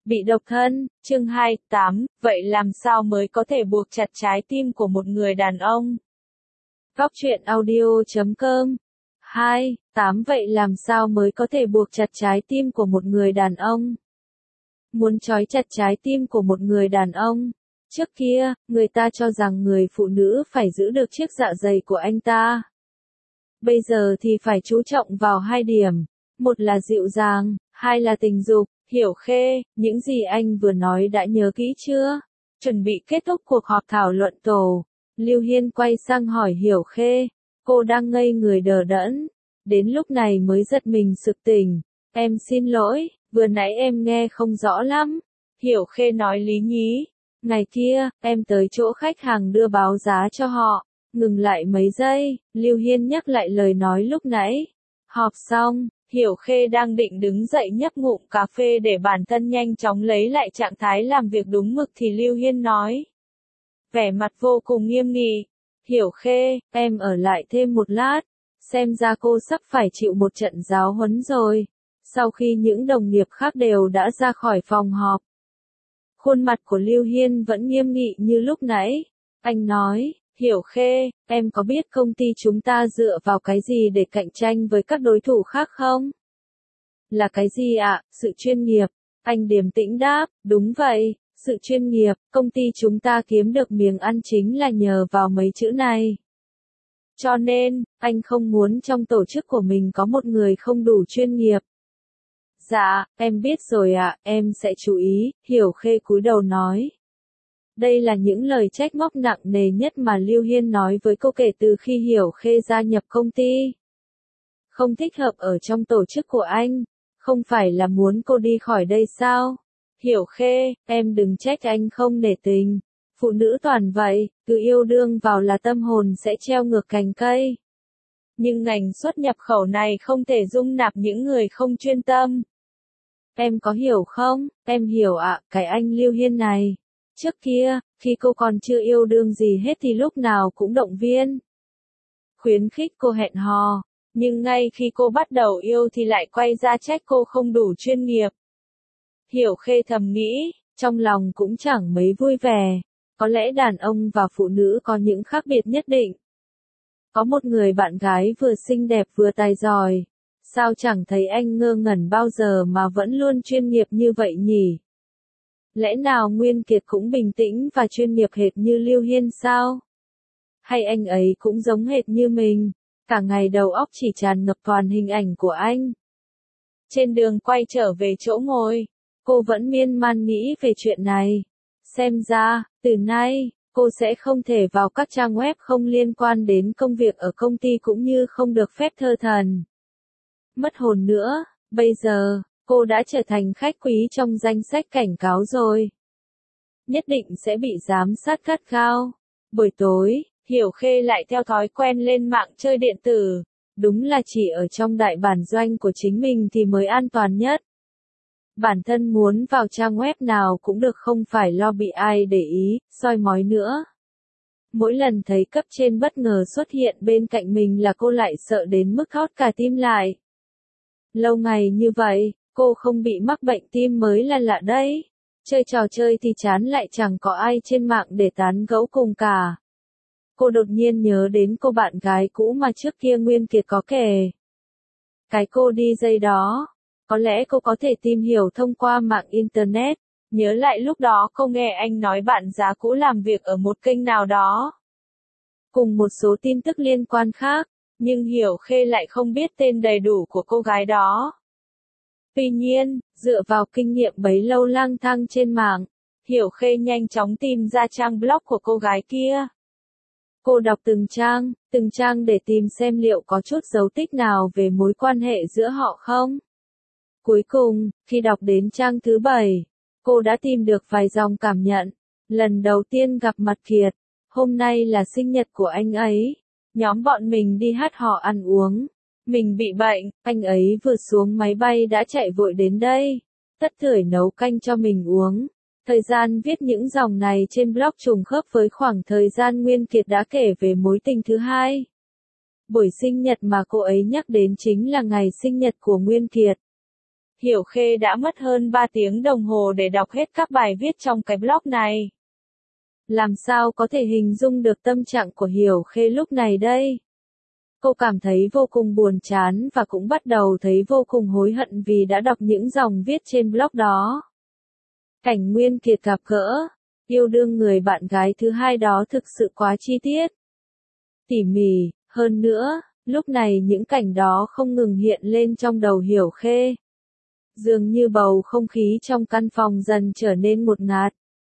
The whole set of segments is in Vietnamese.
Bị độc thân, chương 28, vậy làm sao mới có thể buộc chặt trái tim của một người đàn ông? Góc truyện audio.com 28 Vậy làm sao mới có thể buộc chặt trái tim của một người đàn ông? Muốn trói chặt trái tim của một người đàn ông. Trước kia, người ta cho rằng người phụ nữ phải giữ được chiếc dạ dày của anh ta. Bây giờ thì phải chú trọng vào hai điểm. Một là dịu dàng, hai là tình dục. Hiểu Khê, những gì anh vừa nói đã nhớ kỹ chưa? Chuẩn bị kết thúc cuộc họp thảo luận tổ. Lưu Hiên quay sang hỏi Hiểu Khê. Cô đang ngây người đờ đẫn. Đến lúc này mới giật mình sực tỉnh. Em xin lỗi, vừa nãy em nghe không rõ lắm. Hiểu Khê nói lý nhí. Ngày kia, em tới chỗ khách hàng đưa báo giá cho họ. Ngừng lại mấy giây, Lưu Hiên nhắc lại lời nói lúc nãy. Họp xong. Hiểu Khê đang định đứng dậy nhấp ngụm cà phê để bản thân nhanh chóng lấy lại trạng thái làm việc đúng mực thì Lưu Hiên nói. Vẻ mặt vô cùng nghiêm nghị. Hiểu Khê, em ở lại thêm một lát. Xem ra cô sắp phải chịu một trận giáo huấn rồi. Sau khi những đồng nghiệp khác đều đã ra khỏi phòng họp. Khuôn mặt của Lưu Hiên vẫn nghiêm nghị như lúc nãy. Anh nói. Hiểu Khê, em có biết công ty chúng ta dựa vào cái gì để cạnh tranh với các đối thủ khác không? Là cái gì ạ? Sự chuyên nghiệp. Anh điềm tĩnh đáp, đúng vậy, sự chuyên nghiệp, công ty chúng ta kiếm được miếng ăn chính là nhờ vào mấy chữ này. Cho nên, anh không muốn trong tổ chức của mình có một người không đủ chuyên nghiệp. Dạ, em biết rồi ạ, em sẽ chú ý, Hiểu Khê cúi đầu nói. Đây là những lời trách móc nặng nề nhất mà Lưu Hiên nói với cô kể từ khi Hiểu Khê gia nhập công ty. Không thích hợp ở trong tổ chức của anh, không phải là muốn cô đi khỏi đây sao? Hiểu Khê, em đừng trách anh không nể tình. Phụ nữ toàn vậy, cứ yêu đương vào là tâm hồn sẽ treo ngược cành cây. Nhưng ngành xuất nhập khẩu này không thể dung nạp những người không chuyên tâm. Em có hiểu không? Em hiểu ạ, cái anh Lưu Hiên này. Trước kia, khi cô còn chưa yêu đương gì hết thì lúc nào cũng động viên. Khuyến khích cô hẹn hò. Nhưng ngay khi cô bắt đầu yêu thì lại quay ra trách cô không đủ chuyên nghiệp. Hiểu Khê thầm nghĩ, trong lòng cũng chẳng mấy vui vẻ. Có lẽ đàn ông và phụ nữ có những khác biệt nhất định. Có một người bạn gái vừa xinh đẹp vừa tài giỏi. Sao chẳng thấy anh ngơ ngẩn bao giờ mà vẫn luôn chuyên nghiệp như vậy nhỉ? Lẽ nào Nguyên Kiệt cũng bình tĩnh và chuyên nghiệp hệt như Lưu Hiên sao? Hay anh ấy cũng giống hệt như mình, cả ngày đầu óc chỉ tràn ngập toàn hình ảnh của anh. Trên đường quay trở về chỗ ngồi, cô vẫn miên man nghĩ về chuyện này. Xem ra, từ nay, cô sẽ không thể vào các trang web không liên quan đến công việc ở công ty cũng như không được phép thơ thẩn. Mất hồn nữa, bây giờ, cô đã trở thành khách quý trong danh sách cảnh cáo rồi. Nhất định sẽ bị giám sát gắt gao. Buổi tối, Hiểu Khê lại theo thói quen lên mạng chơi điện tử. Đúng là chỉ ở trong đại bản doanh của chính mình thì mới an toàn nhất. Bản thân muốn vào trang web nào cũng được không phải lo bị ai để ý, soi mói nữa. Mỗi lần thấy cấp trên bất ngờ xuất hiện bên cạnh mình là cô lại sợ đến mức thót cả tim lại. Lâu ngày như vậy, cô không bị mắc bệnh tim mới là lạ đấy. Chơi trò chơi thì chán lại chẳng có ai trên mạng để tán gẫu cùng cả. Cô đột nhiên nhớ đến cô bạn gái cũ mà trước kia Nguyên Kiệt có kể. Cái cô DJ đó. Có lẽ cô có thể tìm hiểu thông qua mạng Internet. Nhớ lại lúc đó cô nghe anh nói bạn giá cũ làm việc ở một kênh nào đó. Cùng một số tin tức liên quan khác. Nhưng Hiểu Khê lại không biết tên đầy đủ của cô gái đó. Tuy nhiên, dựa vào kinh nghiệm bấy lâu lang thang trên mạng, Hiểu Khê nhanh chóng tìm ra trang blog của cô gái kia. Cô đọc từng trang để tìm xem liệu có chút dấu tích nào về mối quan hệ giữa họ không. Cuối cùng, khi đọc đến trang thứ 7, cô đã tìm được vài dòng cảm nhận. Lần đầu tiên gặp mặt Kiệt, hôm nay là sinh nhật của anh ấy. Nhóm bọn mình đi hát hò ăn uống. Mình bị bệnh, anh ấy vừa xuống máy bay đã chạy vội đến đây. Tất tưởi nấu canh cho mình uống. Thời gian viết những dòng này trên blog trùng khớp với khoảng thời gian Nguyên Kiệt đã kể về mối tình thứ hai. Buổi sinh nhật mà cô ấy nhắc đến chính là ngày sinh nhật của Nguyên Kiệt. Hiểu Khê đã mất hơn 3 tiếng đồng hồ để đọc hết các bài viết trong cái blog này. Làm sao có thể hình dung được tâm trạng của Hiểu Khê lúc này đây? Cô cảm thấy vô cùng buồn chán và cũng bắt đầu thấy vô cùng hối hận vì đã đọc những dòng viết trên blog đó. Cảnh Nguyên Kiệt gặp gỡ, yêu đương người bạn gái thứ hai đó thực sự quá chi tiết, tỉ mỉ, hơn nữa, lúc này những cảnh đó không ngừng hiện lên trong đầu Hiểu Khê. Dường như bầu không khí trong căn phòng dần trở nên ngột ngạt.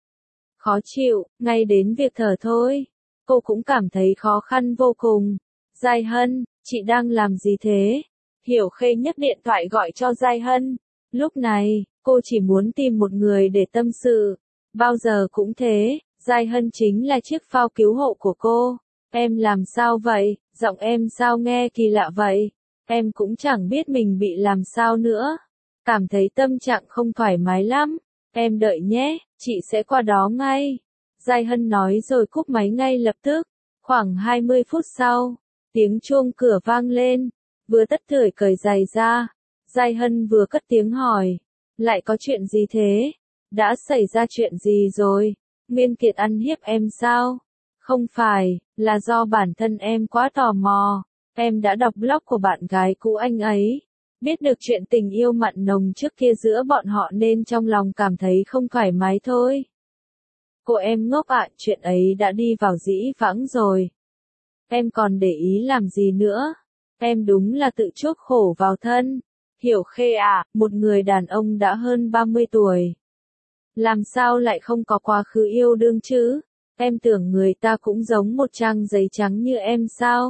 Khó chịu, ngay đến việc thở thôi. Cô cũng cảm thấy khó khăn vô cùng. Giai Hân, chị đang làm gì thế? Hiểu Khê nhấc điện thoại gọi cho Giai Hân. Lúc này, cô chỉ muốn tìm một người để tâm sự. Bao giờ cũng thế, Giai Hân chính là chiếc phao cứu hộ của cô. Em làm sao vậy? Giọng em sao nghe kỳ lạ vậy? Em cũng chẳng biết mình bị làm sao nữa. Cảm thấy tâm trạng không thoải mái lắm. Em đợi nhé, chị sẽ qua đó ngay. Giai Hân nói rồi cúp máy ngay lập tức. Khoảng 20 phút sau, tiếng chuông cửa vang lên. Vừa tất tưởi cởi giày ra. Giai Hân vừa cất tiếng hỏi. Lại có chuyện gì thế? Đã xảy ra chuyện gì rồi? Nguyên Kiệt ăn hiếp em sao? Không phải, là do bản thân em quá tò mò. Em đã đọc blog của bạn gái cũ anh ấy. Biết được chuyện tình yêu mặn nồng trước kia giữa bọn họ nên trong lòng cảm thấy không thoải mái thôi. Cô em ngốc ạ, chuyện ấy đã đi vào dĩ vãng rồi. Em còn để ý làm gì nữa? Em đúng là tự chuốc khổ vào thân. Hiểu Khê ạ, một người đàn ông đã hơn 30 tuổi. Làm sao lại không có quá khứ yêu đương chứ? Em tưởng người ta cũng giống một trang giấy trắng như em sao?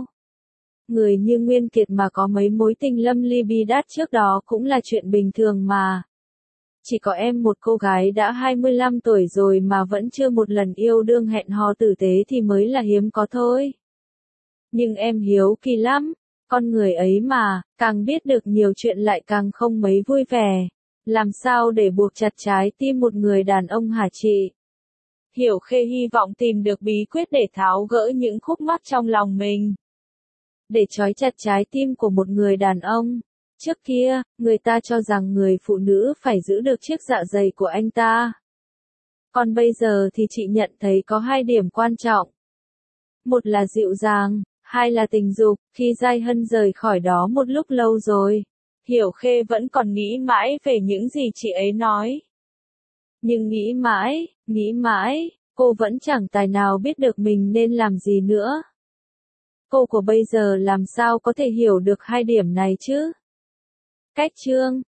Người như Nguyên Kiệt mà có mấy mối tình lâm ly bi đát trước đó cũng là chuyện bình thường mà. Chỉ có em một cô gái đã 25 tuổi rồi mà vẫn chưa một lần yêu đương hẹn hò tử tế thì mới là hiếm có thôi. Nhưng em hiếu kỳ lắm, con người ấy mà, càng biết được nhiều chuyện lại càng không mấy vui vẻ. Làm sao để buộc chặt trái tim một người đàn ông hả chị? Hiểu Khê hy vọng tìm được bí quyết để tháo gỡ những khúc mắc trong lòng mình. Để trói chặt trái tim của một người đàn ông. Trước kia, người ta cho rằng người phụ nữ phải giữ được chiếc dạ dày của anh ta. Còn bây giờ thì chị nhận thấy có hai điểm quan trọng. Một là dịu dàng, hai là tình dục. Khi Giai Hân rời khỏi đó một lúc lâu rồi, Hiểu Khê vẫn còn nghĩ mãi về những gì chị ấy nói. Nhưng nghĩ mãi, cô vẫn chẳng tài nào biết được mình nên làm gì nữa. Cô của bây giờ làm sao có thể hiểu được hai điểm này chứ? Cách chương